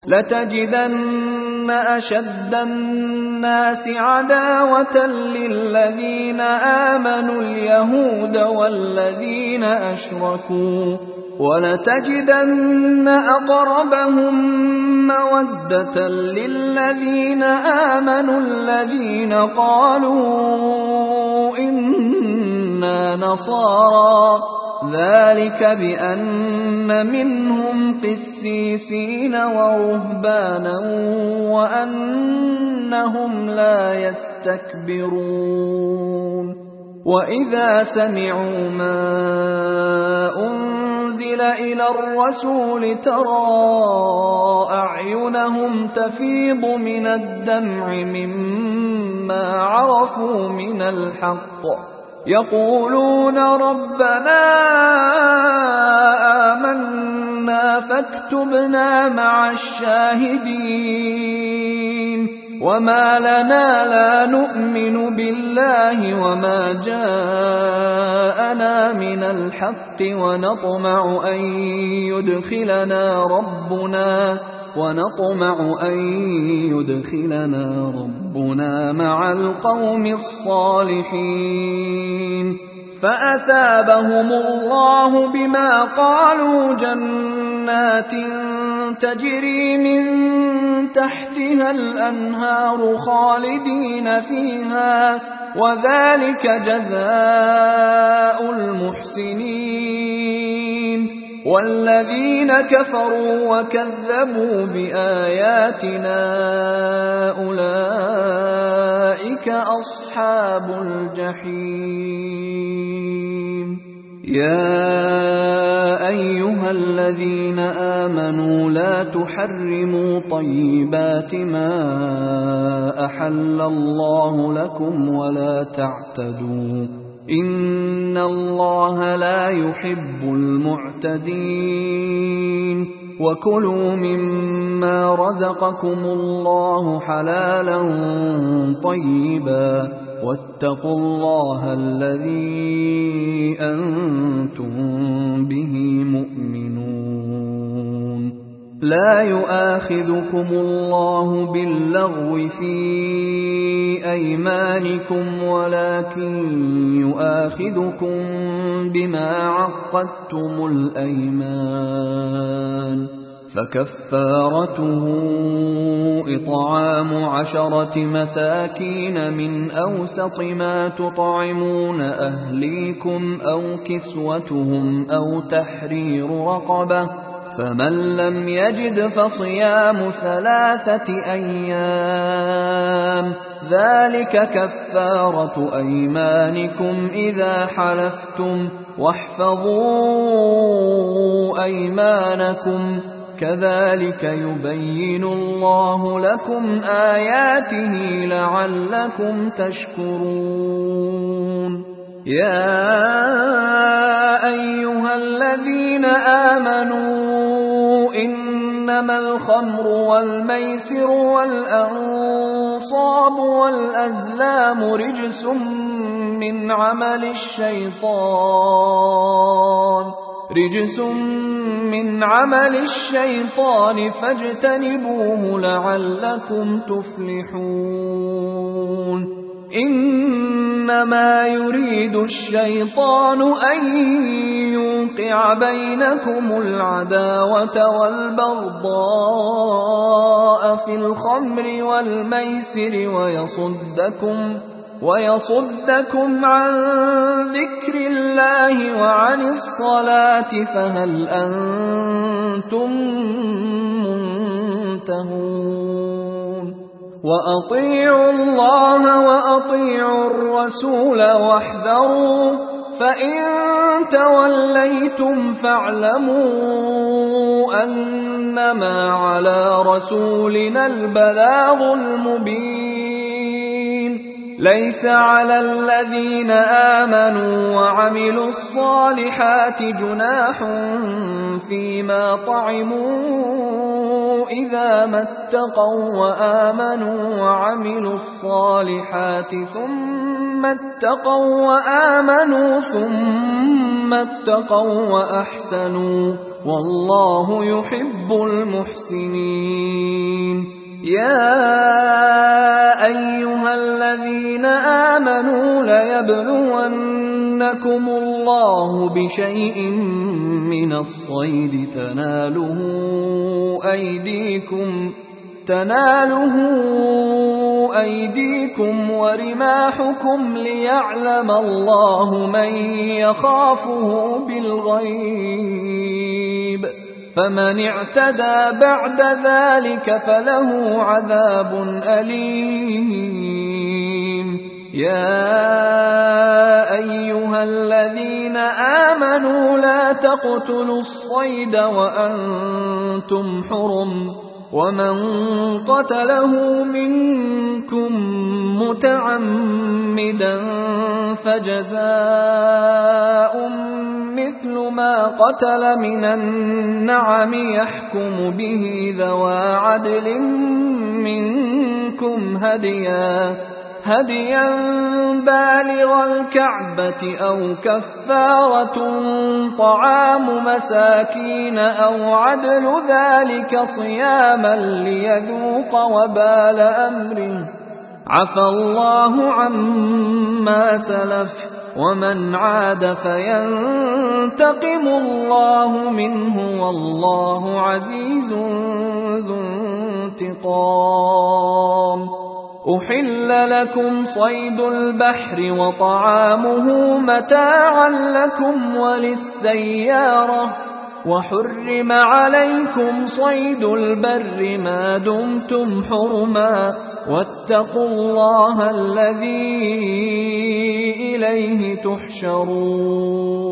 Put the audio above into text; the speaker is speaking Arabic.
لتجدن أشد الناس عداوة للذين آمنوا اليهود والذين أشركوا ولتجدن أقربهم مودة للذين آمنوا الذين قالوا إنا نصارى ذلك بأن منهم قسيسين ورهبانا وأنهم لا يستكبرون وإذا سمعوا ما أنزل إلى الرسول ترى أعينهم تفيض من الدمع مما عرفوا من الحق يقولون ربنا آمنا فاكتبنا مع الشاهدين وما لنا لا نؤمن بالله وما جاءنا من الحق ونطمع أن يدخلنا ربنا مع القوم الصالحين فأثابهم الله بما قالوا جنات تجري من تحتها الأنهار خالدين فيها وذلك جزاء المحسنين والذين كفروا وكذبوا بآياتنا أولئك أصحاب الجحيم يا أيها الذين آمنوا لا تحرموا طيبات ما أحل الله لكم ولا تعتدوا إن الله لا يحب المعتدين وكلوا مما رزقكم الله حلالا طيبا واتقوا الله الذي أنتم به مؤمنون لا يؤاخذكم الله باللغو في أيمانكم ولكن يؤاخذكم بما عقدتم الأيمان فكفارته إطعام 10 مساكين من أوسط ما تطعمون أهليكم أو كسوتهم أو تحرير رقبة فمن لم يجد فصيام 3 أيام ذلك كفارة أيمانكم إذا حلفتم واحفظوا أيمانكم كذلك يبين الله لكم آياته لعلكم تشكرون يا أيها الذين آمنوا إنما الخمر والميسر والأنصاب والأزلام رجس من عمل الشيطان فاجتنبوه لعلكم تفلحون إنما يريد الشيطان أن يوقع بينكم العداوة والبغضاء في الخمر والميسر ويصدكم عن ذكر الله وعن الصلاة فهل أنتم منتهون وأطيعوا الله وأطيعوا الرسول واحذروا فإن توليتم فاعلموا أنما على رسولنا البلاغ المبين ليس على الذين آمنوا وعملوا الصالحات جناح فيما طعموا إذا ما اتقوا وآمنوا وعملوا الصالحات ثم اتقوا وأحسنوا والله يحب المحسنين يا أيها الذين آمنوا ليبلونكم الله بشيء من الصيد تناله أيديكم ورماحكم ليعلم الله من يخافه بالغيب، فمن اعتدى بعد ذلك فله عذاب أليم. يا أيها الذين آمنوا لا تقتلوا الصيد وأنتم حرم، ومن قتله منكم متعمدا فجزاء مثل ما قتل من النعم يحكم به ذوى عدل منكم هديا بالغ الكعبة أو كفارة طعام مساكين أو عدل ذلك صياما ليذوق وبال أمره، عفى الله عما سلف، ومن عاد فينتقم الله منه والله عزيز ذو انتقام. أحل لكم صيد البحر وطعامه متاعا لكم وللسيارة، وحرم عليكم صيد البر ما دمتم حرما، واتقوا الله الذي إليه تحشرون.